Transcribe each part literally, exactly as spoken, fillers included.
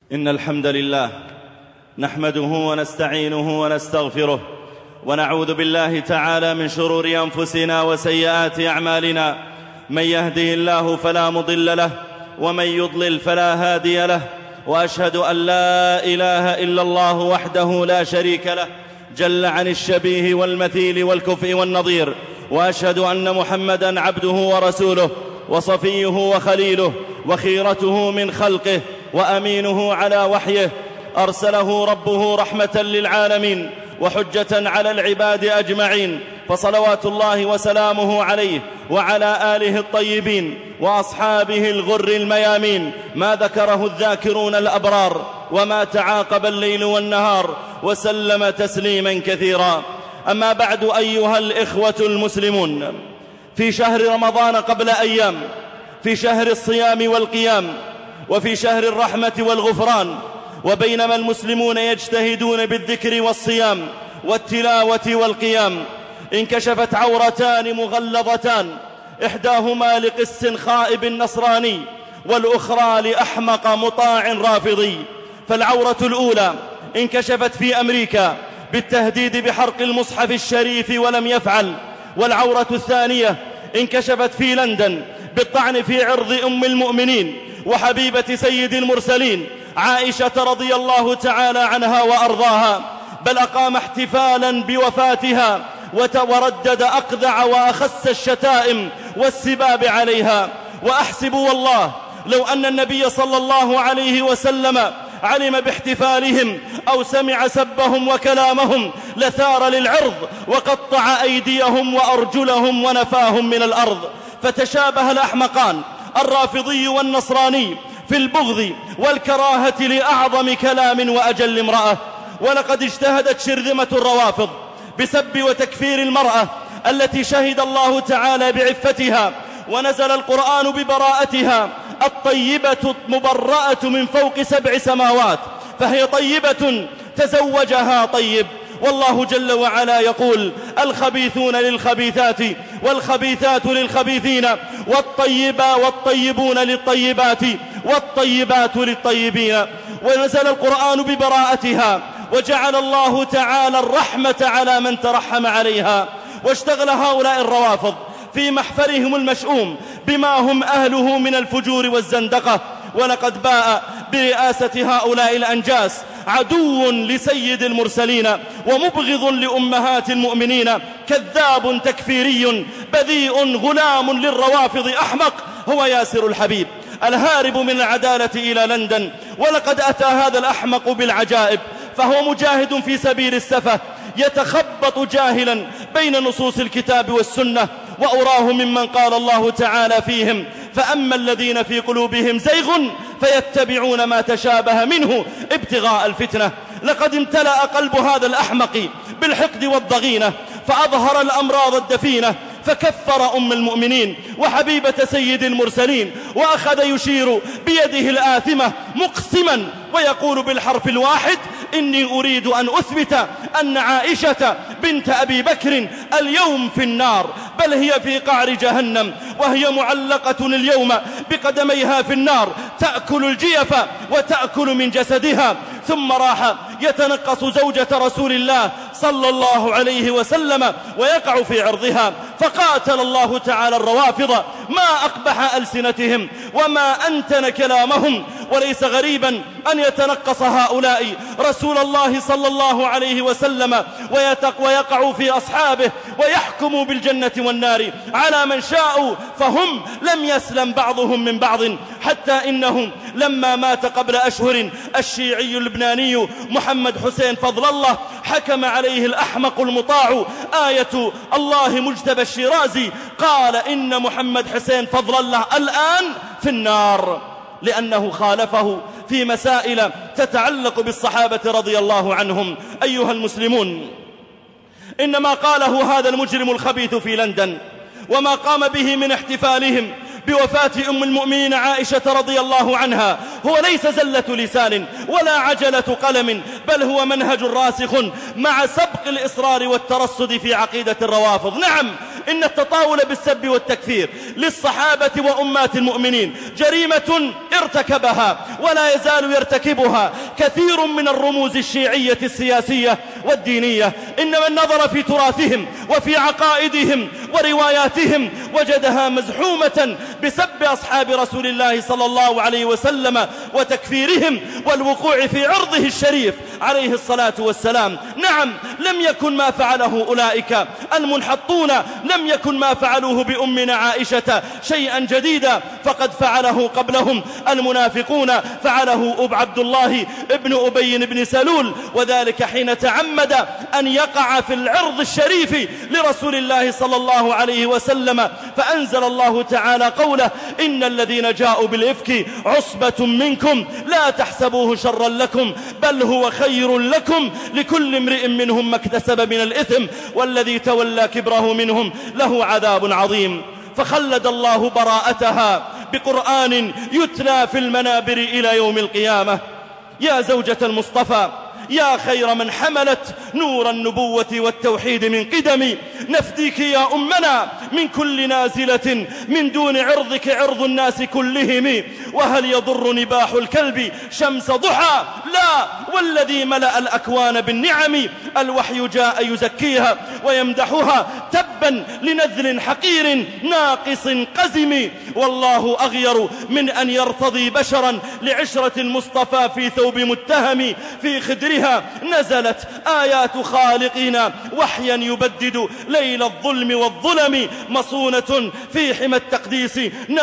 إن الحمد لله نحمده ونستعينه ونستغفره ونعوذ بالله تعالى من شرور أنفسنا وسيئات أعمالنا. من يهده الله فلا مضل له ومن يضلل فلا هادي له، وأشهد أن لا إله إلا الله وحده لا شريك له جل عن الشبيه والمثيل والكفء والنظير، وأشهد أن محمدًا عبده ورسوله وصفيه وخليله وخيرته من خلقه وأمينه على وحيه، أرسله ربه رحمة للعالمين وحجة على العباد أجمعين، فصلوات الله وسلامه عليه وعلى آله الطيبين وأصحابه الغر الميامين، ما ذكره الذاكرون الأبرار وما تعاقب الليل والنهار، وسلم تسليما كثيرا. أما بعد، أيها الإخوة المسلمون، في شهر رمضان قبل أيام، في شهر الصيام والقيام، وفي شهر الرحمة والغفران، وبينما المسلمون يجتهدون بالذكر والصيام والتلاوة والقيام، انكشفت عورتان مغلظتان، إحداهما لقس خائب نصراني والأخرى لأحمق مطاع رافضي. فالعورة الأولى انكشفت في أمريكا بالتهديد بحرق المصحف الشريف ولم يفعل، والعورة الثانية انكشفت في لندن بالطعن في عرض أم المؤمنين وحبيبة سيد المرسلين عائشة رضي الله تعالى عنها وأرضاها، بل أقام احتفالا بوفاتها وردد أقذع وأخس الشتائم والسباب عليها. وأحسب والله لو أن النبي صلى الله عليه وسلم علم باحتفالهم أو سمع سبهم وكلامهم لثار للعرض وقطع أيديهم وأرجلهم ونفاهم من الأرض. فتشابه الأحمقان الرافضي والنصراني في البغض والكراهة لأعظم كلام وأجل امرأة. ولقد اجتهدت شرذمة الروافض بسب وتكفير المرأة التي شهد الله تعالى بعفتها ونزل القرآن ببراءتها، الطيبة مبرأة من فوق سبع سماوات، فهي طيبة تزوجها طيب. والله جل وعلا يقول: الخبيثون للخبيثات والخبيثات للخبيثين والطيبا والطيبون للطيبات والطيبات للطيبين. ونزل القرآن ببراءتها، وجعل الله تعالى الرحمة على من ترحم عليها. واشتغل هؤلاء الروافض في محفرهم المشؤوم بما هم أهله من الفجور والزندقة. ولقد باء برئاسة هؤلاء الأنجاس عدو لسيد المرسلين ومبغض لأمهات المؤمنين، كذاب تكفيري بذيء غلام للروافض أحمق، هو ياسر الحبيب الهارب من العدالة إلى لندن. ولقد أتى هذا الأحمق بالعجائب، فهو مجاهد في سبيل السفة يتخبط جاهلا بين نصوص الكتاب والسنة، وأراه ممن قال الله تعالى فيهم: فأما الذين في قلوبهم زيغ فيتبعون ما تشابه منه ابتغاء الفتنة. لقد امتلأ قلب هذا الأحمق بالحقد والضغينة، فأظهر الأمراض الدفينة، فكفر أم المؤمنين وحبيبة سيد المرسلين، وأخذ يشير بيده الآثمة مقسما ويقول بالحرف الواحد: إني أريد أن أثبت أن عائشة بنت أبي بكر اليوم في النار، بل هي في قعر جهنم، وهي معلقة اليوم بقدميها في النار، تأكل الجيف وتأكل من جسدها. ثم راح يتنقص زوجة رسول الله صلى الله عليه وسلم ويقع في عرضها، فقاتل الله تعالى الروافض ما أقبح ألسنتهم وما أنتن كلامهم. وليس غريبا أن يتنقص هؤلاء رسول الله صلى الله عليه وسلم ويقع في أصحابه ويحكموا بالجنة والنار على من شاءوا، فهم لم يسلم بعضهم من بعض. حتى إنه لما مات قبل أشهر الشيعي اللبناني محمد حسين فضل الله، حكم عليه الأحمق المطاع آية الله مجتبى الشيرازي، قال: إن محمد حسين فضل الله الآن في النار، لأنه خالفه في مسائل تتعلق بالصحابة رضي الله عنهم. أيها المسلمون، إن ما قاله هذا المجرم الخبيث في لندن وما قام به من احتفالهم بوفاة أم المؤمنين عائشة رضي الله عنها هو ليس زلة لسان ولا عجلة قلم، بل هو منهج راسخ مع سبق الإصرار والترصد في عقيدة الروافض. نعم، إن التطاول بالسب والتكفير للصحابة وأمات المؤمنين جريمة ارتكبها ولا يزال يرتكبها كثير من الرموز الشيعية السياسية والدينية. إن من نظر في تراثهم وفي عقائدهم ورواياتهم وجدها مزحومة بسب أصحاب رسول الله صلى الله عليه وسلم وتكفيرهم والوقوع في عرضه الشريف عليه الصلاة والسلام. نعم، لم يكن ما فعله أولئك المنحطون، لم يكن ما فعلوه بأمنا عائشة شيئا جديدا، فقد فعله قبلهم المنافقون، فعله أب عبد الله ابن أبي بن سلول، وذلك حين تعمد أن يقع في العرض الشريف لرسول الله صلى الله عليه وسلم، فأنزل الله تعالى قوله: إن الذين جاءوا بالإفك عصبة منكم لا تحسبوه شرا لكم بل هو خير لكم لكل امرئ منهم ما اكتسب من الإثم والذي تولى كبره منهم له عذاب عظيم. فخلد الله براءتها بقرآن يتلى في المنابر إلى يوم القيامة. يا زوجة المصطفى، يا خير من حملت نور النبوة والتوحيد من قدم، نفديك يا أمنا من كل نازلة من دون عرضك عرض الناس كلهم. وهل يضر نباح الكلب شمس ضحى؟ لا، والذي ملأ الأكوان بالنعم الوحي جاء يزكيها ويمدحها. تبا لنذل حقير ناقص قزم، والله أغير من أن يرتضي بشرا لعشرة المصطفى في ثوب متهم. في خدرها نزلت آيات خالقنا وحيا يبدد ليل الظلم والظلم، مصونة في حمى التقديس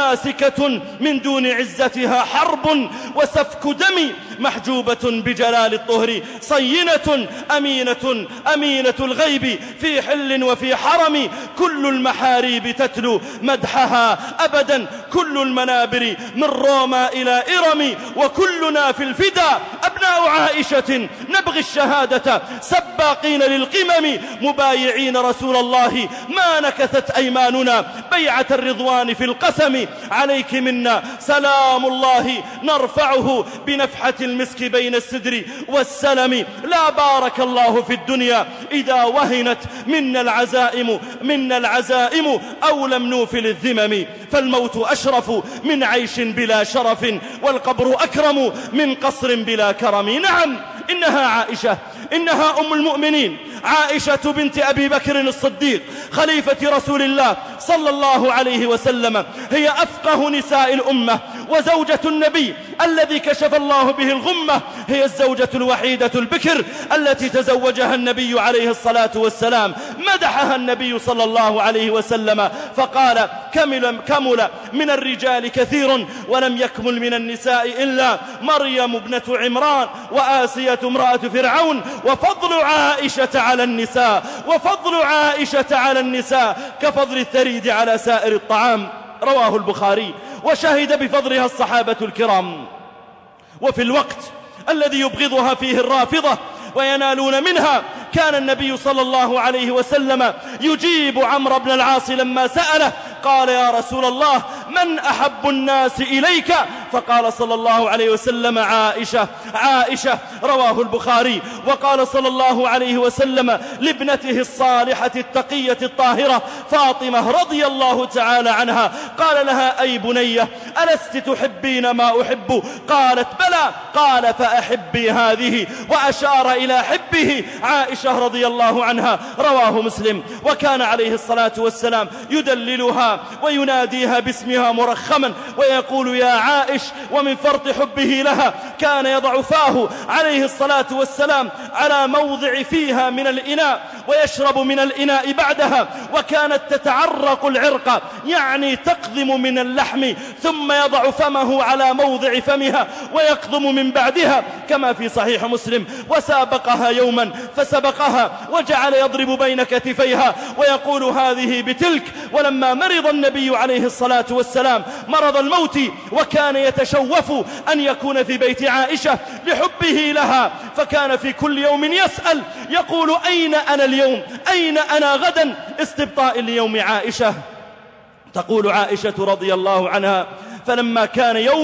ناسكة من دون عزتها حرب وسفك دم، محجوبة بجلال الطهر صينة أمينة أمينة الغيب في حل وفي حرم، كل المحاريب تتلو مدحها أبدا، كل المنابر من روما إلى إرم، وكلنا في الفدا أبناء عائشة نبغي الشهادة سباقين للقمم، مبايعين رسول الله ما نكثت أيماننا بيعة الرضوان في القسم. عليك منا سلام الله نرفعه بنفحة المسك بين السدر والسلم، لا بارك الله في الدنيا إذا وهنت منا العزائم منا العزائم أو لم نوفل الذمم، فالموت أشرف من عيش بلا شرف والقبر أكرم من قصر بلا كرم. نعم، إنها عائشة، إنها أم المؤمنين عائشة بنت أبي بكر الصديق خليفة رسول الله صلى الله عليه وسلم، هي أفقه نساء الأمة وزوجة النبي الذي كشف الله به الغمة، هي الزوجة الوحيدة البكر التي تزوجها النبي عليه الصلاة والسلام. مدحها النبي صلى الله عليه وسلم فقال: كمل, كمل من الرجال كثير ولم يكمل من النساء إلا مريم ابنة عمران وآسية امرأة فرعون، وفضل عائشة على النساء وفضل عائشة على النساء كفضل الثريد على سائر الطعام. رواه البخاري، وشهد بفضلها الصحابة الكرام. وفي الوقت الذي يبغضها فيه الرافضة وينالون منها كان النبي صلى الله عليه وسلم يجيب عمرو بن العاص لما سأله، قال: يا رسول الله، من أحب الناس إليك؟ فقال صلى الله عليه وسلم: عائشة عائشة. رواه البخاري. وقال صلى الله عليه وسلم لابنته الصالحة التقية الطاهرة فاطمة رضي الله تعالى عنها، قال لها: أي بنية، ألست تحبين ما أحب؟ قالت: بلى. قال: فأحبي هذه، وأشار إلى حبه عائشة رضي الله عنها. رواه مسلم. وكان عليه الصلاة والسلام يدللها ويناديها باسمها مرخما ويقول: يا عائش. ومن فرط حبه لها كان يضع فاه عليه الصلاة والسلام على موضع فيها من الإناء ويشرب من الإناء بعدها، وكانت تتعرق العرق، يعني تقضم من اللحم، ثم يضع فمه على موضع فمها ويقضم من بعدها، كما في صحيح مسلم. وسابقها يوما فسبقها وجعل يضرب بين كتفيها ويقول: هذه بتلك. ولما مرض النبي عليه الصلاة والسلام مرض الموت وكان يتشوف أن يكون في بيت عائشة لحبه لها، فكان في كل يوم يسأل يقول: أين أنا اليوم؟ أين أنا غدا؟ استبطاء ليوم عائشة. تقول عائشة رضي الله عنها: فلما كان يومي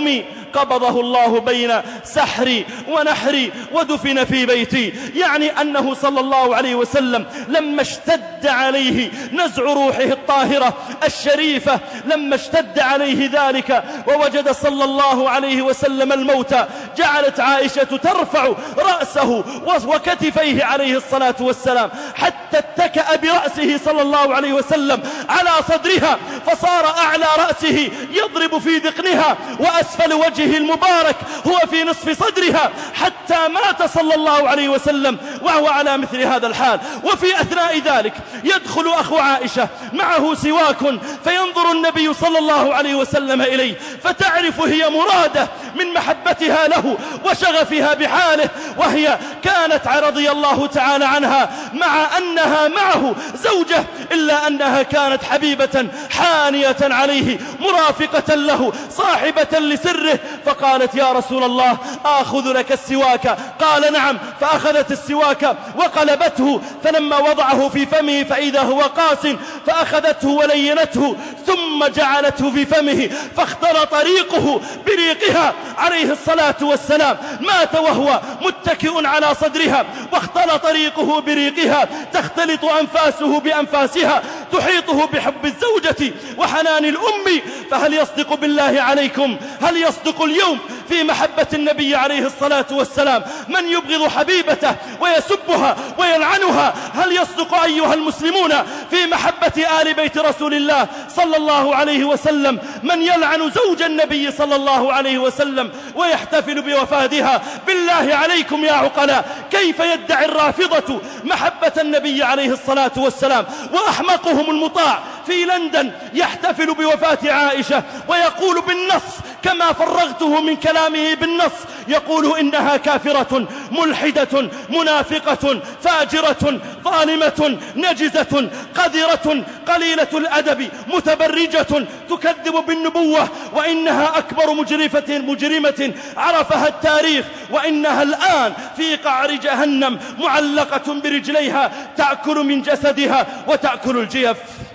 قبضه الله بين سحري ونحري ودفن في بيتي. يعني أنه صلى الله عليه وسلم لما اشتد عليه نزع روحه الطاهرة الشريفة، لما اشتد عليه ذلك ووجد صلى الله عليه وسلم الموت، جعلت عائشة ترفع رأسه وكتفيه عليه الصلاة والسلام حتى اتكأ برأسه صلى الله عليه وسلم على صدرها، فصار أعلى رأسه يضرب في ذقنها وأسفل وجهه المبارك هو في نصف صدرها، حتى مات صلى الله عليه وسلم وهو على مثل هذا الحال. وفي أثناء ذلك يدخل أخو عائشة معه سواك، فينظر النبي صلى الله عليه وسلم إليه، فتعرف هي مرادة من محبتها له وشغفها بحاله، وهي كانت رضي الله تعالى عنها مع أنها معه زوجة إلا أنها كانت حبيبة حانية عليه مرافقة له صاحبة لسره. فقالت يا رسول الله آخذ لك السواك؟ قال نعم. فأخذت السواك وقلبته، فلما وضعه في فمه فإذا هو قاس، فأخذته ولينته ثم جعلته في فمه، فاختلط ريقه بريقها عليه الصلاة والسلام. مات وهو متكئ على صدرها، واختلط ريقه بريقها، تختلط أنفاسه بأنفاسها، تحيطه بحب الزوجة وحنان الأم. فهل يصدق بالله عليكم، هل يصدق اليوم في محبة النبي عليه الصلاة والسلام من يبغض حبيبته ويسبها ويلعنها؟ هل يصدق أيها المسلمون في محبة آل بيت رسول الله صلى الله عليه وسلم من يلعن زوج النبي صلى الله عليه وسلم ويحتفل بوفاتها؟ بالله عليكم يا عقلاء، كيف يدعي الرافضة محبة النبي عليه الصلاة والسلام وأحمقهم المطاع في لندن يحتفل بوفاة عائشة ويقول بالنص كما فرغته من كلامه بالنص، يقول إنها كافرة ملحدة منافقة فاجرة ظالمة نجزة قذرة قليلة الأدب متبرجة تكذب بالنبوة، وإنها أكبر مجرفة مجرمة عرفها التاريخ، وإنها الآن في قعر جهنم معلقة برجليها تأكل من جسدها وتأكل الجيف.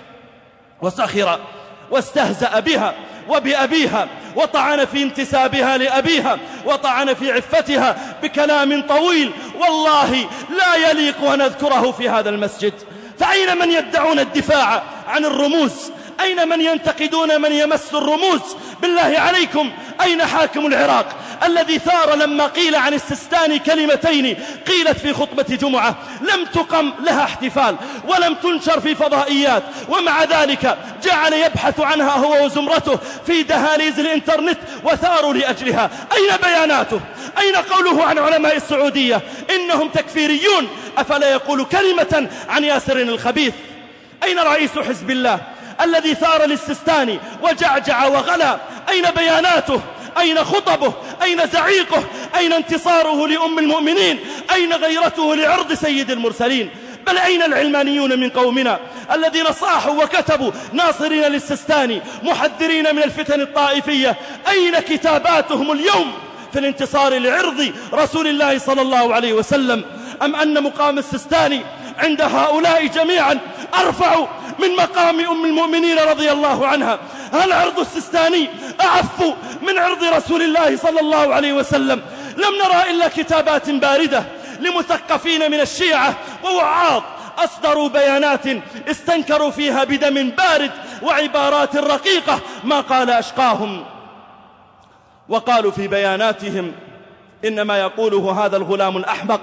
وسخر واستهزأ بها وبأبيها، وطعن في انتسابها لأبيها، وطعن في عفتها بكلام طويل والله لا يليق أن نذكره في هذا المسجد. فأين من يدعون الدفاع عن الرموز؟ أين من ينتقدون من يمس الرموز؟ بالله عليكم أين حاكم العراق الذي ثار لما قيل عن السيستاني كلمتين قيلت في خطبة جمعة لم تقم لها احتفال ولم تنشر في فضائيات، ومع ذلك جعل يبحث عنها هو وزمرته في دهاليز الإنترنت وثاروا لأجلها؟ أين بياناته؟ أين قوله عن علماء السعودية إنهم تكفيريون؟ أفلا يقول كلمة عن ياسر الخبيث؟ أين رئيس حزب الله الذي ثار للسيستاني وجعجع وغلا؟ أين بياناته؟ أين خطبه؟ أين زعيقه؟ أين انتصاره لأم المؤمنين؟ أين غيرته لعرض سيد المرسلين؟ بل أين العلمانيون من قومنا الذين صاحوا وكتبوا ناصرين للسيستاني محذرين من الفتن الطائفية؟ أين كتاباتهم اليوم في الانتصار لعرض رسول الله صلى الله عليه وسلم؟ أم أن مقام السيستاني عند هؤلاء جميعا أرفع من مقام أم المؤمنين رضي الله عنها؟ هل عرض السيستاني أعف من عرض رسول الله صلى الله عليه وسلم؟ لم نرى إلا كتابات باردة لمثقفين من الشيعة ووعاظ أصدروا بيانات استنكروا فيها بدم بارد وعبارات رقيقة ما قال أشقاهم. وقالوا في بياناتهم إنما يقوله هذا الغلام الأحمق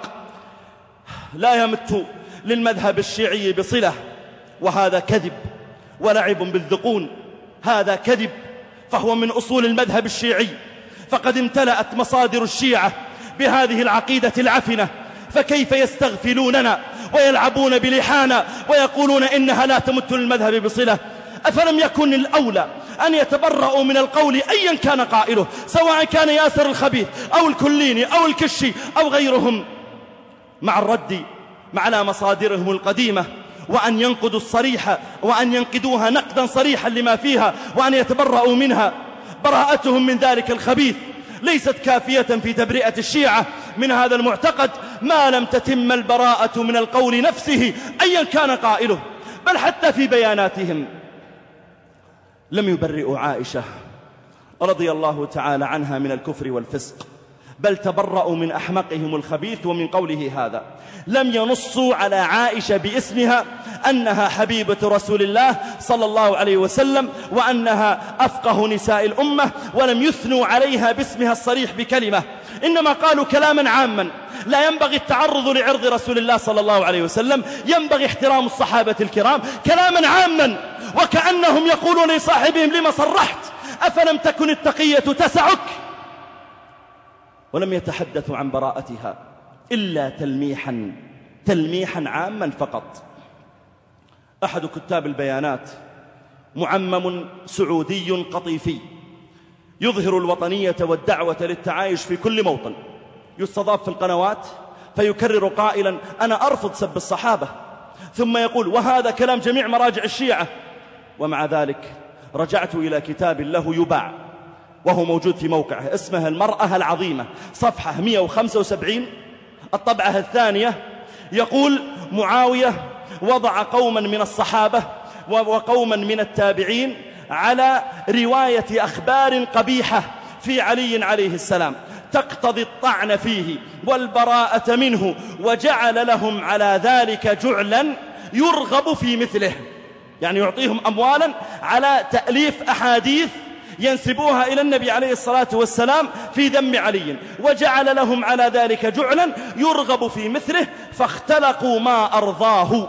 لا يمت للمذهب الشيعي بصلة، وهذا كذب ولعب بالذقون، هذا كذب، فهو من أصول المذهب الشيعي، فقد امتلأت مصادر الشيعة بهذه العقيدة العفنة، فكيف يستغفلوننا ويلعبون بلحانا ويقولون إنها لا تمت للمذهب بصلة؟ أفلم يكن الأولى أن يتبرؤوا من القول أيا كان قائله، سواء كان ياسر الخبيث أو الكليني أو الكشي أو غيرهم، مع الرد على مصادرهم القديمة، وأن ينقدوا الصريحة وأن ينقدوها نقدا صريحا لما فيها، وأن يتبرؤوا منها. براءتهم من ذلك الخبيث ليست كافية في تبرئة الشيعة من هذا المعتقد ما لم تتم البراءة من القول نفسه أيا كان قائله. بل حتى في بياناتهم لم يبرئوا عائشة رضي الله تعالى عنها من الكفر والفسق، بل تبرأوا من أحمقهم الخبيث. ومن قوله هذا لم ينصوا على عائشة باسمها أنها حبيبة رسول الله صلى الله عليه وسلم وأنها أفقه نساء الأمة، ولم يثنوا عليها باسمها الصريح بكلمة، إنما قالوا كلاما عاما لا ينبغي التعرض لعرض رسول الله صلى الله عليه وسلم، ينبغي احترام الصحابة الكرام، كلاما عاما وكأنهم يقولون لصاحبهم لما صرحت، أفلم تكن التقية تسعك؟ ولم يتحدثوا عن براءتها إلا تلميحا تلميحا عاما فقط. أحد كتاب البيانات معمم سعودي قطيفي يظهر الوطنية والدعوة للتعايش في كل موطن، يستضاف في القنوات فيكرر قائلا أنا أرفض سب الصحابة، ثم يقول وهذا كلام جميع مراجع الشيعة. ومع ذلك رجعت إلى كتاب له يباع وهو موجود في موقعه، اسمه المرأة العظيمة، صفحة مئة وخمسة وسبعين الطبعة الثانية، يقول معاوية وضع قوما من الصحابة وقوما من التابعين على رواية أخبار قبيحة في علي عليه السلام تقتضي الطعن فيه والبراءة منه، وجعل لهم على ذلك جعلا يرغب في مثله، يعني يعطيهم أموالا على تأليف أحاديث ينسبوها إلى النبي عليه الصلاة والسلام في ذم علي، وجعل لهم على ذلك جعلا يرغب في مثله، فاختلقوا ما أرضاه.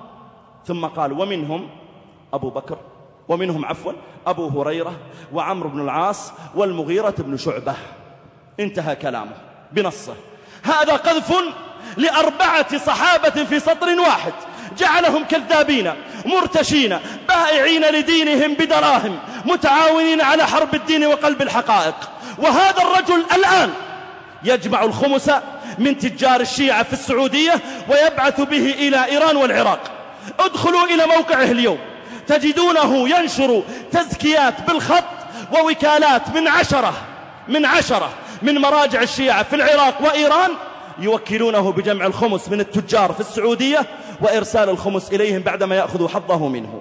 ثم قال ومنهم أبو بكر ومنهم عفوا أبو هريرة وعمرو بن العاص والمغيرة بن شعبة. انتهى كلامه بنصه. هذا قذف لأربعة صحابة في سطر واحد، جعلهم كذابين مرتشين بائعين لدينهم بدراهم متعاونين على حرب الدين وقلب الحقائق. وهذا الرجل الآن يجمع الخمس من تجار الشيعة في السعودية ويبعث به إلى إيران والعراق. ادخلوا إلى موقعه اليوم تجدونه ينشر تزكيات بالخط ووكالات من عشرة من عشرة من مراجع الشيعة في العراق وإيران يوكلونه بجمع الخمس من التجار في السعودية وإرسال الخمس إليهم بعدما يأخذوا حظه منه،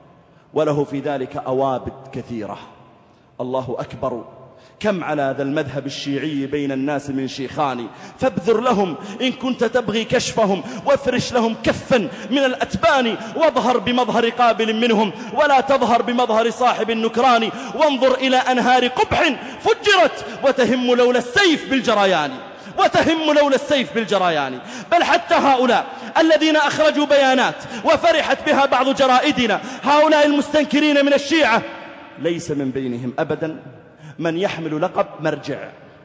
وله في ذلك أوابد كثيرة. الله أكبر، كم على ذا المذهب الشيعي بين الناس من شيخان، فابذر لهم إن كنت تبغي كشفهم، وافرش لهم كفا من الأتبان، واظهر بمظهر قابل منهم ولا تظهر بمظهر صاحب النكران، وانظر إلى أنهار قبح فجرت وتهم لولا السيف بالجريان وتهم لولا السيف بالجريان. بل حتى هؤلاء الذين أخرجوا بيانات وفرحت بها بعض جرائدنا، هؤلاء المستنكرين من الشيعة، ليس من بينهم أبدا من يحمل لقب مرجع،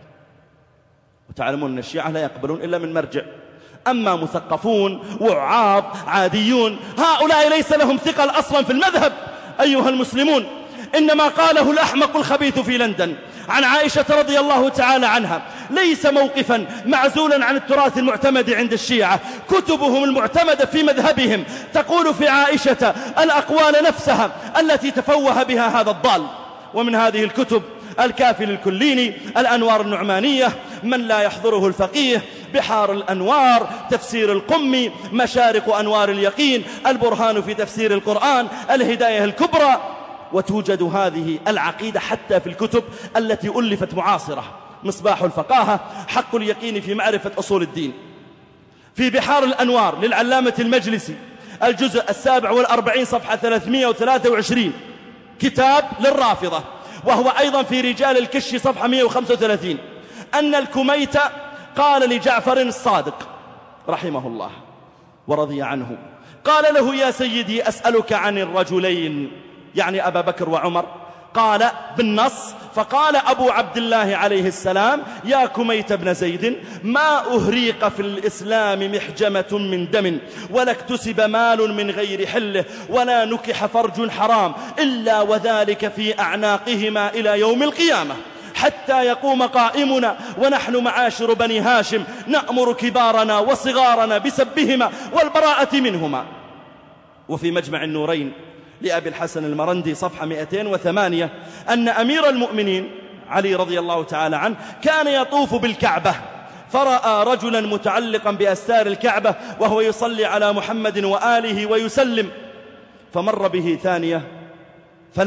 وتعلمون أن الشيعة لا يقبلون إلا من مرجع. أما مثقفون وعاض عاديون هؤلاء ليس لهم ثقل أصلا في المذهب أيها المسلمون. إنما قاله الأحمق الخبيث في لندن عن عائشة رضي الله تعالى عنها ليس موقفا معزولا عن التراث المعتمد عند الشيعة، كتبهم المعتمدة في مذهبهم تقول في عائشة الأقوال نفسها التي تفوه بها هذا الضال. ومن هذه الكتب الكافي للكليني، الأنوار النعمانية، من لا يحضره الفقيه، بحار الأنوار، تفسير القمي، مشارق أنوار اليقين، البرهان في تفسير القرآن، الهداية الكبرى. وتوجد هذه العقيدة حتى في الكتب التي ألفت معاصرة، مصباح الفقاهة، حق اليقين في معرفة أصول الدين، في بحار الأنوار للعلامة المجلسي الجزء السابع والأربعين صفحة ثلاثمئة وثلاثة وعشرين كتاب للرافضة، وهو أيضا في رجال الكشي صفحة مئة وخمسة وثلاثين أن الكميت قال لجعفر الصادق رحمه الله ورضي عنه، قال له يا سيدي أسألك عن الرجلين، يعني أبا بكر وعمر، قال بالنص، فقال أبو عبد الله عليه السلام يا كميت بن زيد ما أهريق في الإسلام محجمة من دم، ولا اكتسب مال من غير حله، ولا نكح فرج حرام إلا وذلك في أعناقهما إلى يوم القيامة، حتى يقوم قائمنا ونحن معاشر بني هاشم نأمر كبارنا وصغارنا بسبهما والبراءة منهما. وفي مجمع النورين لأبي الحسن المرندي صفحة مئتين وثمانية أن أمير المؤمنين علي رضي الله تعالى عنه كان يطوف بالكعبة، فرأى رجلا متعلقا بأستار الكعبة وهو يصلي على محمد وآله ويسلم، فمر به ثانية فلم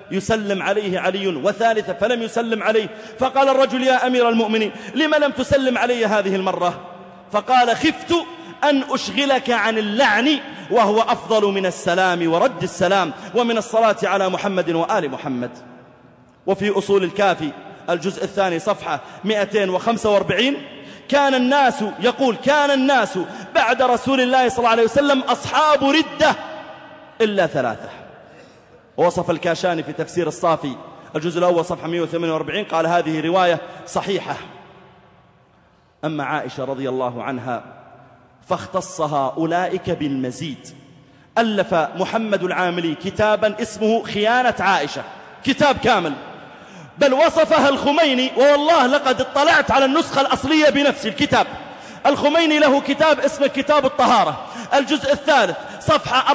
يسلم عليه علي، وثالثة فلم يسلم عليه، فقال الرجل: يا أمير المؤمنين، لم لم تسلم علي هذه المرة؟ فقال: خفت أن أشغلك عن اللعن، وهو أفضل من السلام ورد السلام ومن الصلاة على محمد وآل محمد. وفي أصول الكافي الجزء الثاني صفحة مئتين وخمسة وأربعين: كان الناس، يقول كان الناس بعد رسول الله صلى الله عليه وسلم أصحاب ردة إلا ثلاثة. ووصف الكاشاني في تفسير الصافي الجزء الأول صفحة مئة وثمانية وأربعين قال: هذه رواية صحيحة. أما عائشة رضي الله عنها فاختصها أولئك بالمزيد. ألف محمد العاملي كتابا اسمه خيانة عائشة، كتاب كامل، بل وصفها الخميني، ووالله لقد اطلعت على النسخة الأصلية بنفس الكتاب. الخميني له كتاب اسمه كتاب الطهارة الجزء الثالث صفحة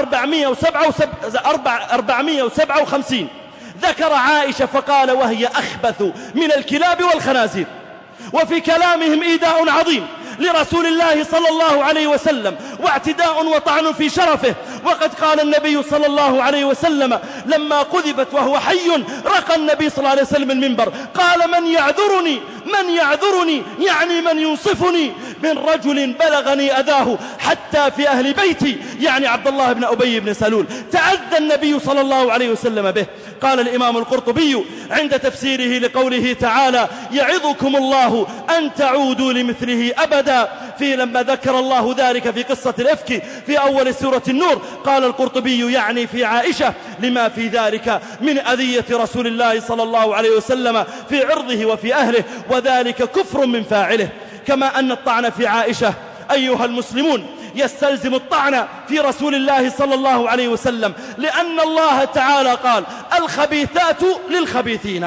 أربعمئة وسبعة وخمسين، ذكر عائشة فقال: وهي أخبث من الكلاب والخنازير. وفي كلامهم إيذاء عظيم لرسول الله صلى الله عليه وسلم، واعتداء وطعن في شرفه. وقد قال النبي صلى الله عليه وسلم لما قذفت وهو حي، رقى النبي صلى الله عليه وسلم المنبر قال: من يعذرني من يعذرني يعني من ينصفني من رجل بلغني أذاه حتى في أهل بيتي، يعني عبد الله بن أبي بن سلول. تعذى النبي صلى الله عليه وسلم به. قال الإمام القرطبي عند تفسيره لقوله تعالى: يعظكم الله أن تعودوا لمثله أبدا، في لما ذكر الله ذلك في قصة الإفك في أول سورة النور، قال القرطبي يعني في عائشة لما في ذلك من أذية رسول الله صلى الله عليه وسلم في عرضه وفي أهله، وذلك كفر من فاعله. كما أن الطعن في عائشة أيها المسلمون يستلزم الطعن في رسول الله صلى الله عليه وسلم، لأن الله تعالى قال: الخبيثات للخبيثين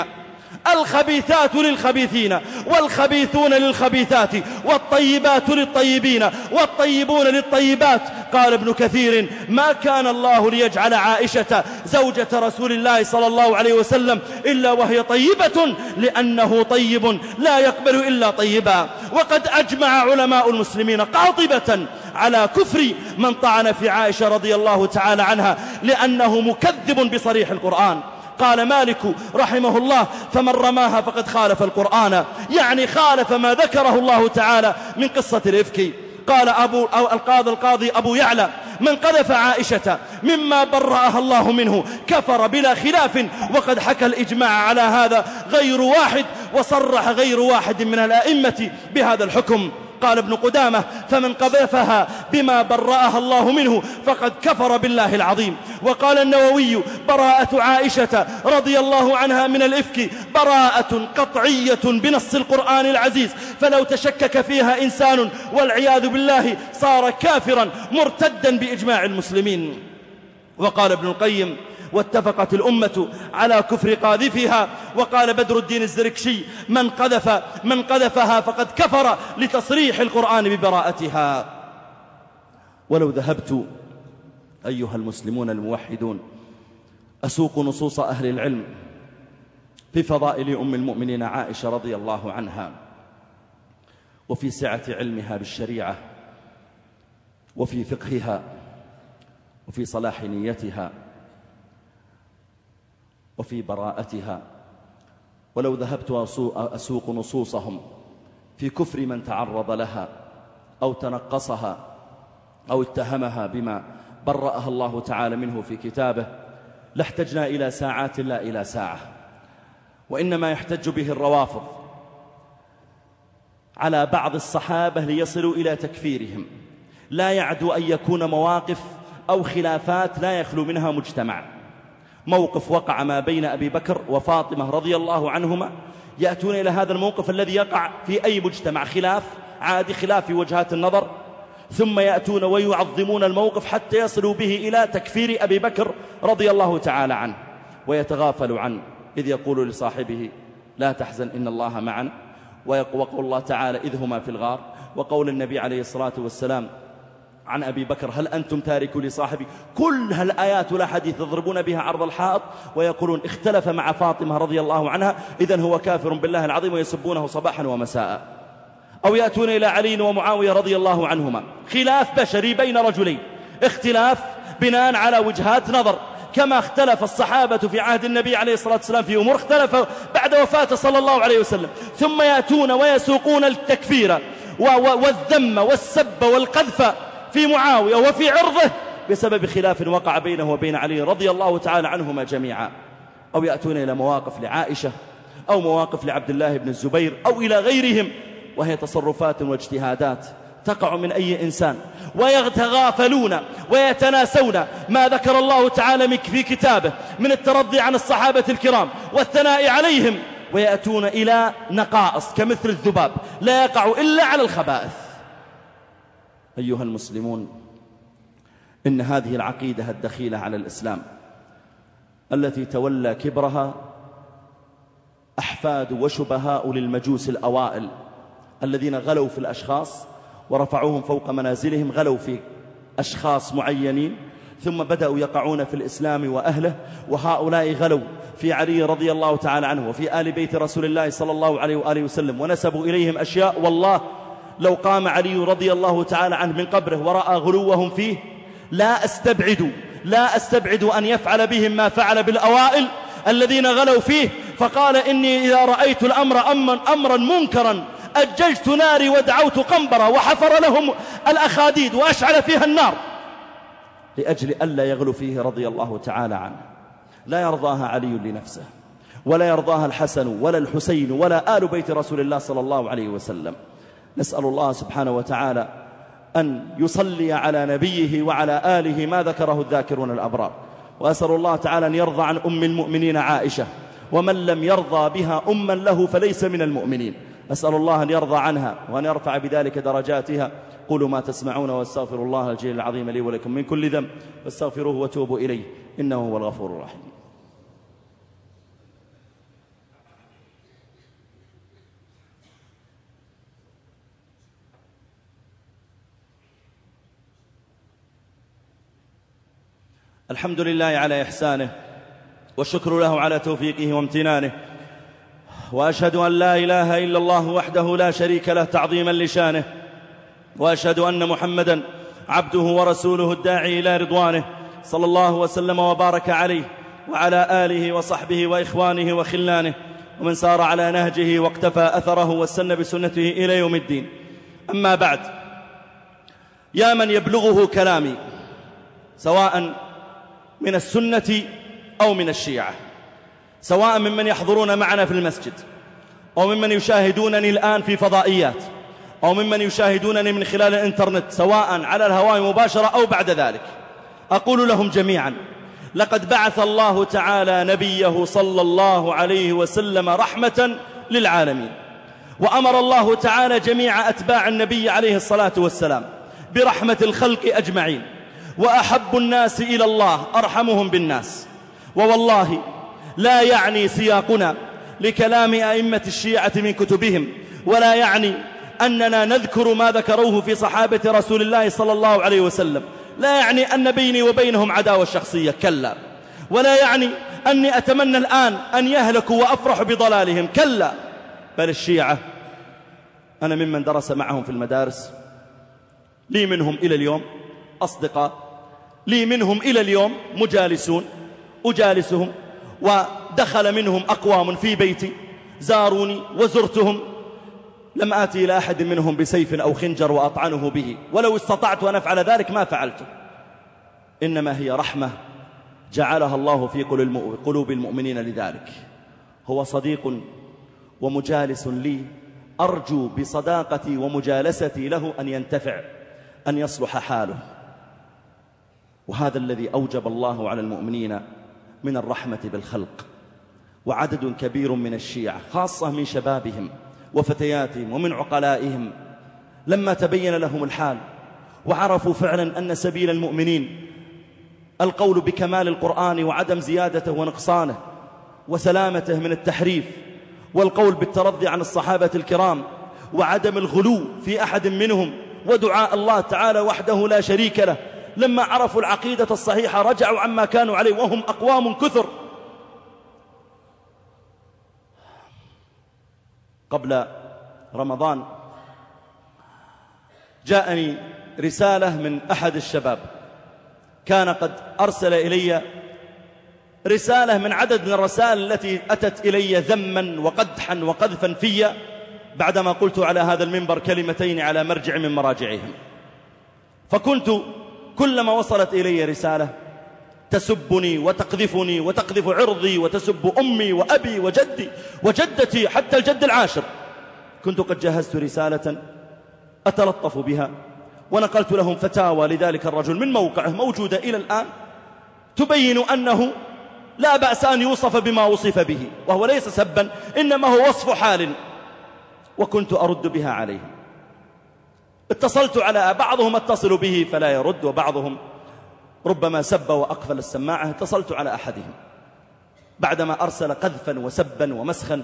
الخبيثات للخبيثين والخبيثون للخبيثات والطيبات للطيبين والطيبون للطيبات. قال ابن كثير: ما كان الله ليجعل عائشة زوجة رسول الله صلى الله عليه وسلم إلا وهي طيبة، لأنه طيب لا يقبل إلا طيبا. وقد أجمع علماء المسلمين قاطبة على كفر من طعن في عائشة رضي الله تعالى عنها، لأنه مكذب بصريح القرآن. قال مالك رحمه الله: فمن رماها فقد خالف القرآن، يعني خالف ما ذكره الله تعالى من قصة الإفك. قال أبو أو القاضي القاضي أبو يعلى: من قذف عائشة مما برأها الله منه كفر بلا خلاف. وقد حكى الإجماع على هذا غير واحد، وصرح غير واحد من الأئمة بهذا الحكم. قال ابن قدامة: فمن قذفها بما برأها الله منه فقد كفر بالله العظيم. وقال النووي: براءة عائشة رضي الله عنها من الإفك براءة قطعية بنص القرآن العزيز، فلو تشكك فيها إنسان والعياذ بالله صار كافرا مرتدا بإجماع المسلمين. وقال ابن القيم: واتفقت الأمة على كفر قاذفها. وقال بدر الدين الزركشي: من قذف من قذفها فقد كفر، لتصريح القرآن ببراءتها. ولو ذهبت أيها المسلمون الموحدون أسوق نصوص أهل العلم في فضائل أم المؤمنين عائشة رضي الله عنها، وفي سعة علمها بالشريعة، وفي فقهها، وفي صلاح نيتها، وفي براءتها، ولو ذهبت أسوق نصوصهم في كفر من تعرض لها أو تنقصها أو اتهمها بما برأها الله تعالى منه في كتابه لاحتجنا إلى ساعات لا إلى ساعة. وإنما يحتج به الروافض على بعض الصحابة ليصلوا إلى تكفيرهم، لا يعدو أن يكون مواقف أو خلافات لا يخلو منها مجتمع. موقف وقع ما بين أبي بكر وفاطمة رضي الله عنهما، يأتون إلى هذا الموقف الذي يقع في أي مجتمع، خلاف عادي، خلاف في وجهات النظر، ثم يأتون ويعظمون الموقف حتى يصلوا به إلى تكفير أبي بكر رضي الله تعالى عنه، ويتغافل عنه إذ يقول لصاحبه: لا تحزن إن الله معنا، وقول الله تعالى: إذ هما في الغار، وقول النبي عليه الصلاة والسلام عن أبي بكر: هل أنتم تاركوا لصاحبي؟ كل هالآيات لا حديث يضربون بها عرض الحائط، ويقولون اختلف مع فاطمة رضي الله عنها إذن هو كافر بالله العظيم، ويسبونه صباحا ومساء. أو يأتون إلى علي ومعاوية رضي الله عنهما، خلاف بشري بين رجلين، اختلاف بناء على وجهات نظر، كما اختلف الصحابة في عهد النبي عليه الصلاة والسلام في أمور، اختلف بعد وفاته صلى الله عليه وسلم، ثم يأتون ويسوقون التكفير والذم والسب والقذف في معاوية وفي عرضه بسبب خلاف وقع بينه وبين علي رضي الله تعالى عنهما جميعا، أو يأتون إلى مواقف لعائشة أو مواقف لعبد الله بن الزبير أو إلى غيرهم، وهي تصرفات واجتهادات تقع من أي إنسان، ويتغافلون ويتناسون ما ذكر الله تعالى في كتابه من الترضي عن الصحابة الكرام والثناء عليهم، ويأتون إلى نقائص كمثل الذباب لا يقع إلا على الخبائث. أيها المسلمون، إن هذه العقيدة الدخيلة على الإسلام التي تولى كبرها أحفاد وشبهاء للمجوس الأوائل الذين غلوا في الأشخاص ورفعوهم فوق منازلهم، غلوا في أشخاص معينين ثم بدأوا يقعون في الإسلام وأهله، وهؤلاء غلوا في علي رضي الله تعالى عنه وفي آل بيت رسول الله صلى الله عليه وآله وسلم، ونسبوا إليهم أشياء والله لو قام علي رضي الله تعالى عنه من قبره ورأى غلوهم فيه لا أستبعد لا أستبعد أن يفعل بهم ما فعل بالأوائل الذين غلوا فيه، فقال إني إذا رأيت الأمر أمرا, أمرا منكرا أججت ناري ودعوت قنبرا، وحفر لهم الأخاديد وأشعل فيها النار لأجل ألا يغلو فيه رضي الله تعالى عنه. لا يرضاها علي لنفسه، ولا يرضاها الحسن ولا الحسين ولا آل بيت رسول الله صلى الله عليه وسلم. نسأل الله سبحانه وتعالى أن يصلي على نبيه وعلى آله ما ذكره الذاكرون الأبرار، وأسأل الله تعالى أن يرضى عن أم المؤمنين عائشة، ومن لم يرضى بها أما له فليس من المؤمنين. أسأل الله أن يرضى عنها وأن يرفع بذلك درجاتها. قولوا ما تسمعون واستغفر الله الجليل العظيم لي ولكم من كل ذنب فاستغفروه وتوبوا إليه إنه هو الغفور الرحيم. الحمد لله على إحسانه، والشكر له على توفيقه وامتنانه، وأشهد أن لا إله إلا الله وحده لا شريك له تعظيما لشانه، وأشهد أن محمدا عبده ورسوله الداعي إلى رضوانه، صلى الله وسلم وبارك عليه وعلى آله وصحبه وإخوانه وخلانه ومن سار على نهجه واقتفى أثره واستنى بسنته إلى يوم الدين. أما بعد، يا من يبلغه كلامي سواء من السنة أو من الشيعة، سواء ممن يحضرون معنا في المسجد أو ممن يشاهدونني الآن في فضائيات أو ممن يشاهدونني من خلال الإنترنت، سواء على الهواء مباشرة أو بعد ذلك، أقول لهم جميعا: لقد بعث الله تعالى نبيه صلى الله عليه وسلم رحمة للعالمين، وأمر الله تعالى جميع أتباع النبي عليه الصلاة والسلام برحمة الخلق أجمعين، وأحب الناس إلى الله أرحمهم بالناس. ووالله لا يعني سياقنا لكلام أئمة الشيعة من كتبهم، ولا يعني أننا نذكر ما ذكروه في صحابة رسول الله صلى الله عليه وسلم، لا يعني أن بيني وبينهم عداوة شخصية، كلا، ولا يعني أني أتمنى الآن أن يهلكوا وأفرح بضلالهم، كلا، بل الشيعة أنا ممن درس معهم في المدارس، لي منهم إلى اليوم أصدقاء، لي منهم إلى اليوم مجالسون أجالسهم، ودخل منهم أقوام في بيتي زاروني وزرتهم، لم آتي إلى أحد منهم بسيف أو خنجر وأطعنه به، ولو استطعت أن أفعل ذلك ما فعلته، إنما هي رحمة جعلها الله في قلوب المؤمنين لذلك. هو صديق ومجالس لي، أرجو بصداقتي ومجالستي له أن ينتفع، أن يصلح حاله، وهذا الذي أوجب الله على المؤمنين من الرحمة بالخلق. وعدد كبير من الشيعة خاصة من شبابهم وفتياتهم ومن عقلائهم لما تبين لهم الحال وعرفوا فعلا أن سبيل المؤمنين القول بكمال القرآن وعدم زيادته ونقصانه وسلامته من التحريف، والقول بالترضي عن الصحابة الكرام وعدم الغلو في أحد منهم، ودعاء الله تعالى وحده لا شريك له، لما عرفوا العقيدة الصحيحة رجعوا عما كانوا عليه، وهم أقوام كثر. قبل رمضان جاءني رسالة من أحد الشباب، كان قد أرسل إلي رسالة من عدد من الرسائل التي أتت إلي ذما وقدحا وقذفا في بعدما قلت على هذا المنبر كلمتين على مرجع من مراجعهم. فكنت كلما وصلت إلي رسالة تسبني وتقذفني وتقذف عرضي وتسب أمي وأبي وجدي وجدتي حتى الجد العاشر، كنت قد جهزت رسالة أتلطف بها، ونقلت لهم فتاوى لذلك الرجل من موقعه موجودة إلى الآن تبين أنه لا بأس أن يوصف بما وصف به، وهو ليس سبا إنما هو وصف حال، وكنت أرد بها عليه. اتصلت على بعضهم اتصل به فلا يرد، وبعضهم ربما سب وأقفل السماعة. اتصلت على أحدهم بعدما أرسل قذفا وسبا ومسخا،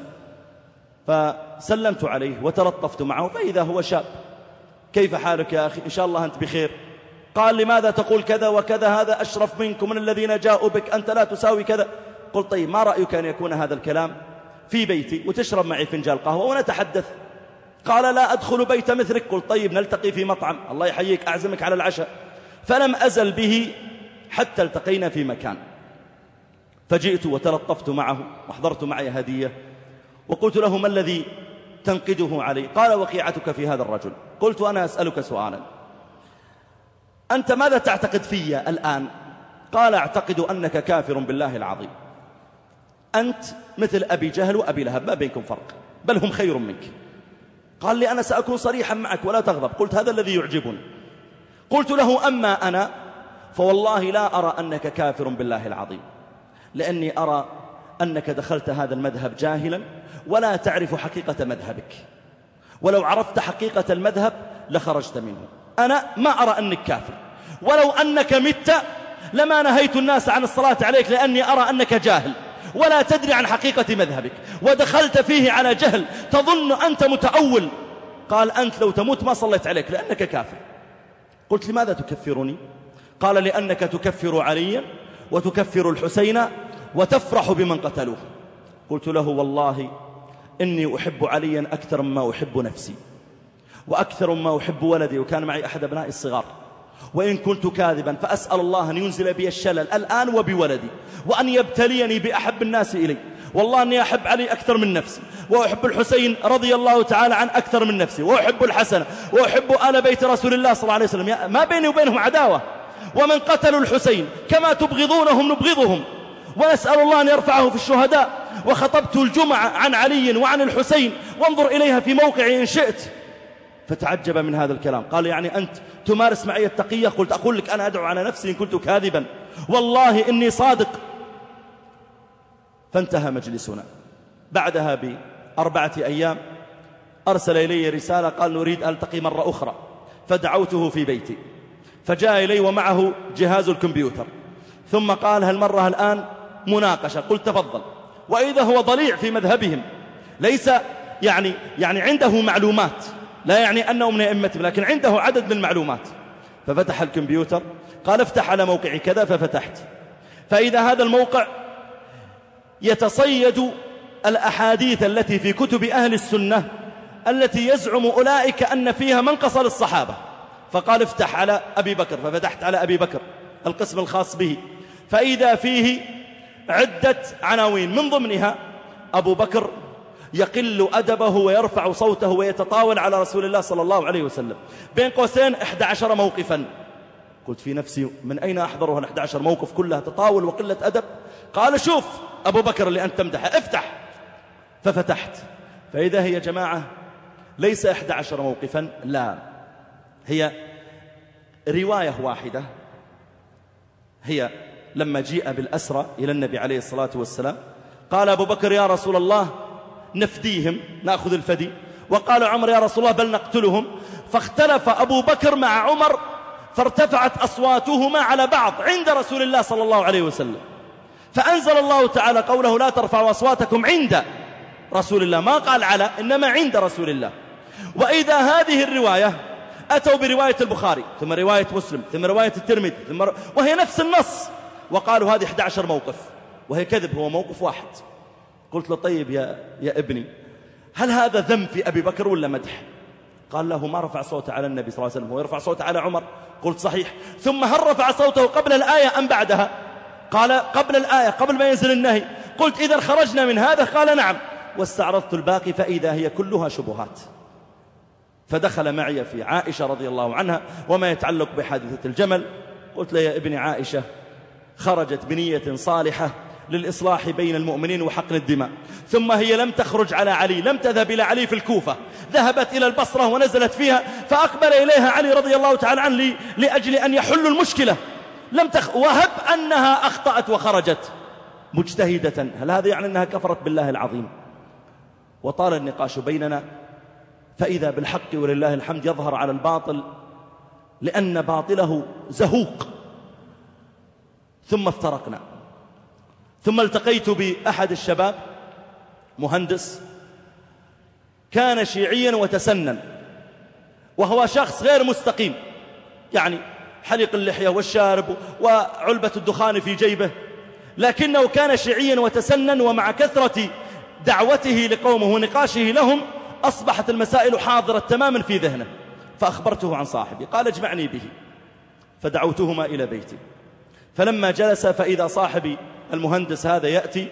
فسلمت عليه وتلطفت معه، فإذا هو شاب: كيف حالك يا أخي؟ إن شاء الله أنت بخير. قال: لماذا تقول كذا وكذا؟ هذا أشرف منكم من الذين جاءوا بك، أنت لا تساوي كذا. قلت: طيب ما رأيك أن يكون هذا الكلام في بيتي وتشرب معي فنجان قهوة ونتحدث؟ قال: لا أدخل بيت مثلك. قلت: طيب نلتقي في مطعم، الله يحييك أعزمك على العشاء. فلم أزل به حتى التقينا في مكان، فجئت وتلطفت معه وحضرت معي هدية، وقلت له: ما الذي تنقده علي؟ قال: وقيعتك في هذا الرجل. قلت: أنا أسألك سؤالا، أنت ماذا تعتقد في الآن؟ قال: أعتقد أنك كافر بالله العظيم، أنت مثل أبي جهل وأبي لهب، ما بينكم فرق، بل هم خير منك. قال لي: أنا سأكون صريحا معك ولا تغضب. قلت: هذا الذي يعجبني. قلت له: أما أنا فوالله لا أرى أنك كافر بالله العظيم، لأني أرى أنك دخلت هذا المذهب جاهلا ولا تعرف حقيقة مذهبك، ولو عرفت حقيقة المذهب لخرجت منه. أنا ما أرى أنك كافر، ولو أنك مت لما نهيت الناس عن الصلاة عليك، لأني أرى أنك جاهل ولا تدري عن حقيقة مذهبك، ودخلت فيه على جهل، تظن أنت متأول. قال: أنت لو تموت ما صليت عليك لأنك كافر. قلت: لماذا تكفرني؟ قال: لأنك تكفر عليا وتكفر الحسين وتفرح بمن قتلوه. قلت له: والله إني أحب عليا أكثر مما أحب نفسي وأكثر مما أحب ولدي، وكان معي أحد أبنائي الصغار، وإن كنت كاذبا فأسأل الله أن ينزل بي الشلل الآن وبولدي، وأن يبتليني بأحب الناس إلي. والله أني أحب علي أكثر من نفسي، وأحب الحسين رضي الله تعالى عن أكثر من نفسي، وأحب الحسن، وأحب آل بيت رسول الله صلى الله عليه وسلم، ما بيني وبينهم عداوة. ومن قتلوا الحسين كما تبغضونهم نبغضهم، ونسأل الله أن يرفعه في الشهداء. وخطبت الجمعة عن علي وعن الحسين، وانظر إليها في موقعي إن شئت. فتعجب من هذا الكلام، قال: يعني أنت تمارس معي التقية؟ قلت: أقول لك أنا أدعو على نفسي إن كنت كاذبا، والله إني صادق. فانتهى مجلسنا. بعدها بأربعة أيام أرسل إلي رسالة، قال: نريد أن ألتقي مرة أخرى. فدعوته في بيتي، فجاء إلي ومعه جهاز الكمبيوتر، ثم قال: هالمرة الآن مناقشة. قلت: تفضل. وإذا هو ضليع في مذهبهم، ليس يعني, يعني عنده معلومات، لا يعني أنه من أئمتهم، لكن عنده عدد من المعلومات. ففتح الكمبيوتر، قال: افتح على موقع كذا. ففتحت، فإذا هذا الموقع يتصيد الأحاديث التي في كتب أهل السنة التي يزعم أولئك أن فيها منقص للصحابة. فقال: افتح على أبي بكر. ففتحت على أبي بكر القسم الخاص به، فإذا فيه عدة عناوين، من ضمنها أبو بكر يقل أدبه ويرفع صوته ويتطاول على رسول الله صلى الله عليه وسلم، بين قوسين إحدى عشر موقفا. قلت في نفسي: من أين أحضرها الإحدى عشر موقف كلها تطاول وقلة أدب؟ قال: شوف أبو بكر اللي أنت تمدحه، افتح. ففتحت، فإذا هي جماعة ليس إحدى عشر موقفا، لا، هي رواية واحدة. هي لما جيء بالأسرى إلى النبي عليه الصلاة والسلام، قال أبو بكر: يا رسول الله نفديهم، نأخذ الفدي. وقال عمر: يا رسول الله بل نقتلهم. فاختلف أبو بكر مع عمر، فارتفعت أصواتهما على بعض عند رسول الله صلى الله عليه وسلم، فأنزل الله تعالى قوله: لا ترفعوا أصواتكم عند رسول الله، ما قال على، إنما عند رسول الله. وإذا هذه الرواية أتوا برواية البخاري، ثم رواية مسلم، ثم رواية الترمذي، ثم ر... وهي نفس النص، وقالوا هذه إحدى عشر موقف، وهي كذب، هو موقف واحد. قلت له: طيب يا, يا ابني، هل هذا ذم في أبي بكر ولا مدح؟ قال: له ما رفع صوته على النبي صلى الله عليه وسلم، هو يرفع صوته على عمر. قلت: صحيح. ثم هل رفع صوته قبل الآية أم بعدها؟ قال قبل الآية قبل ما ينزل النهي. قلت إذا خرجنا من هذا؟ قال نعم. واستعرضت الباقي فإذا هي كلها شبهات. فدخل معي في عائشة رضي الله عنها وما يتعلق بحادثة الجمل. قلت له يا ابن عائشة، خرجت بنية صالحة للإصلاح بين المؤمنين وحقن الدماء، ثم هي لم تخرج على علي، لم تذهب إلى علي في الكوفة، ذهبت إلى البصرة ونزلت فيها، فأقبل إليها علي رضي الله تعالى عنه لأجل أن يحل المشكلة. لم تخ... وهب أنها أخطأت وخرجت مجتهدة، هل هذا يعني أنها كفرت بالله العظيم؟ وطال النقاش بيننا، فإذا بالحق ولله الحمد يظهر على الباطل لأن باطله زهوق. ثم افترقنا. ثم التقيت بأحد الشباب مهندس كان شيعيا وتسنن، وهو شخص غير مستقيم، يعني حلق اللحية والشارب وعلبة الدخان في جيبه، لكنه كان شيعيا وتسنن، ومع كثرة دعوته لقومه ونقاشه لهم أصبحت المسائل حاضرة تماما في ذهنه. فأخبرته عن صاحبي، قال اجمعني به، فدعوتهما إلى بيتي. فلما جلس فإذا صاحبي المهندس هذا يأتي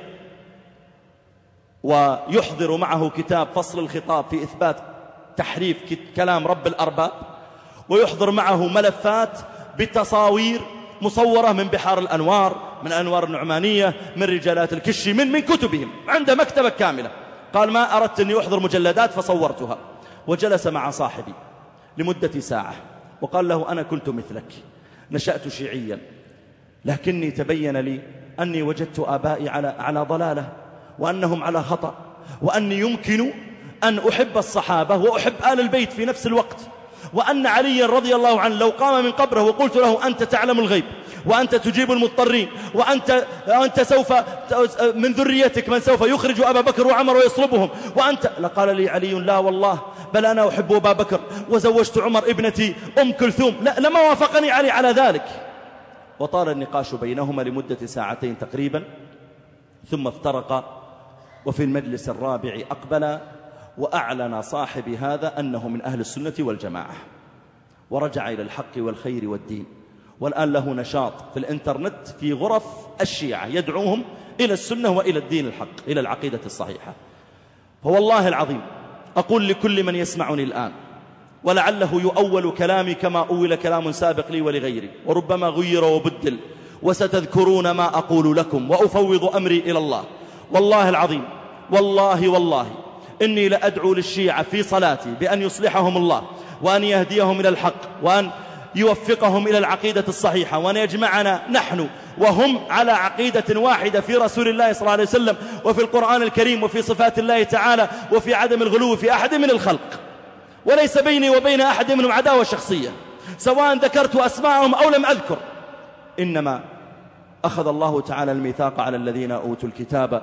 ويحضر معه كتاب فصل الخطاب في إثبات تحريف كلام رب الأرباب، ويحضر معه ملفات بتصاوير مصورة من بحار الأنوار، من أنوار النعمانية، من رجالات الكشي، من من كتبهم، عنده مكتبة كاملة. قال ما أردت أني أحضر مجلدات فصورتها. وجلس مع صاحبي لمدة ساعة وقال له أنا كنت مثلك، نشأت شيعيا، لكني تبين لي أني وجدت آبائي على على ضلالة، وأنهم على خطأ، وأني يمكن أن أحب الصحابة وأحب آل البيت في نفس الوقت، وأن علي رضي الله عنه لو قام من قبره وقلت له أنت تعلم الغيب وأنت تجيب المضطرين وأنت أنت سوف من ذريتك من سوف يخرج أبا بكر وعمر ويصلبهم وأنت، لقال لي علي لا والله بل أنا أحب أبا بكر وزوجت عمر ابنتي أم كلثوم، لا لما وافقني علي على ذلك. وطال النقاش بينهما لمدة ساعتين تقريبا، ثم افترقا. وفي المجلس الرابع أقبل وأعلن صاحبي هذا أنه من أهل السنة والجماعة، ورجع إلى الحق والخير والدين، والآن له نشاط في الإنترنت في غرف الشيعة يدعوهم إلى السنة وإلى الدين الحق، إلى العقيدة الصحيحة. فوالله العظيم أقول لكل من يسمعني الآن، ولعله يؤول كلامي كما أول كلام سابق لي ولغيري، وربما غير وبدل، وستذكرون ما أقول لكم، وأفوض أمري إلى الله. والله العظيم، والله والله إني لأدعو للشيعة في صلاتي بأن يصلحهم الله، وأن يهديهم إلى الحق، وأن يوفقهم إلى العقيدة الصحيحة، وأن يجمعنا نحن وهم على عقيدة واحدة في رسول الله صلى الله عليه وسلم، وفي القرآن الكريم، وفي صفات الله تعالى، وفي عدم الغلو في أحد من الخلق، وليس بيني وبين أحد منهم عداوة شخصية، سواء ذكرت أسماءهم أو لم أذكر. إنما أخذ الله تعالى الميثاق على الذين أوتوا الكتاب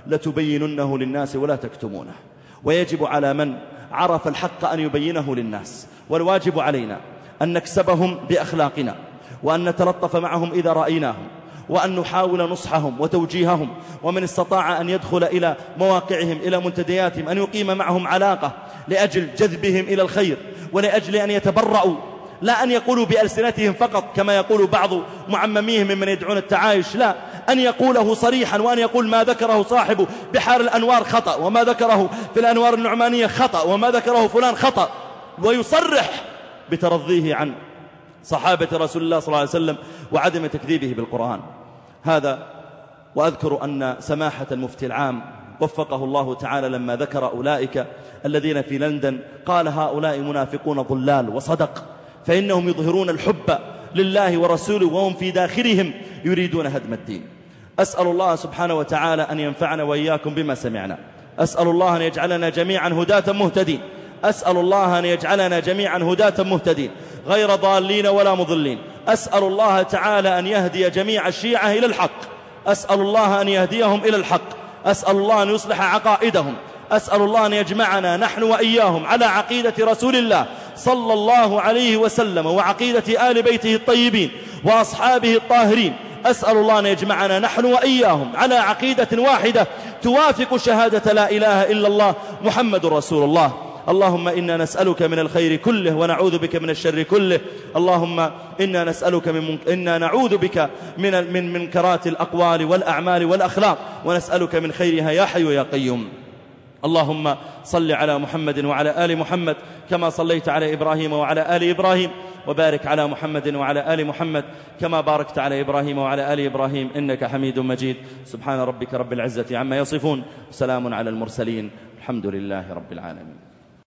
لتبيننه للناس ولا تكتمونه، ويجب على من عرف الحق أن يبينه للناس، والواجب علينا أن نكسبهم بأخلاقنا، وأن نتلطف معهم إذا رأيناهم، وأن نحاول نصحهم وتوجيههم، ومن استطاع أن يدخل إلى مواقعهم إلى منتدياتهم أن يقيم معهم علاقة لأجل جذبهم إلى الخير، ولأجل أن يتبرؤوا، لا أن يقولوا بألسنتهم فقط كما يقول بعض معمميهم ممن يدعون التعايش، لا، أن يقوله صريحا، وأن يقول ما ذكره صاحب بحار الأنوار خطأ، وما ذكره في الأنوار النعمانية خطأ، وما ذكره فلان خطأ، ويصرح بترضيه عن صحابة رسول الله صلى الله عليه وسلم وعدم تكذيبه بالقرآن. هذا. وأذكر أن سماحة المفتي العام وفقه الله تعالى لما ذكر أولئك الذين في لندن قال هؤلاء منافقون ضلال، وصدق، فإنهم يظهرون الحب لله ورسوله وهم في داخلهم يريدون هدم الدين. أسأل الله سبحانه وتعالى أن ينفعنا وإياكم بما سمعنا، أسأل الله أن يجعلنا جميعا هداة مهتدين، أسأل الله أن يجعلنا جميعا هداة مهتدين غير ضالين ولا مضلين. أسأل الله تعالى أن يهدي جميع الشيعة إلى الحق، أسأل الله أن يهديهم إلى الحق، أسأل الله أن يصلح عقائدهم، أسأل الله أن يجمعنا نحن وإياهم على عقيدة رسول الله صلى الله عليه وسلم، وعقيدة آل بيته الطيبين وأصحابه الطاهرين. أسأل الله أن يجمعنا نحن وإياهم على عقيدة واحدة توافق شهادة لا إله إلا الله محمد رسول الله. اللهم إنا نسألك من الخير كله ونعوذ بك من الشر كله. اللهم إنا نسألك من منك... إنا نعوذ بك من من منكرات الأقوال والأعمال والأخلاق، ونسألك من خيرها يا حي يا قيوم. اللهم صل على محمد وعلى آل محمد كما صليت على إبراهيم وعلى آل إبراهيم، وبارك على محمد وعلى آل محمد كما باركت على إبراهيم وعلى آل إبراهيم إنك حميد مجيد. سبحان ربك رب العزة عما يصفون، سلام على المرسلين، الحمد لله رب العالمين.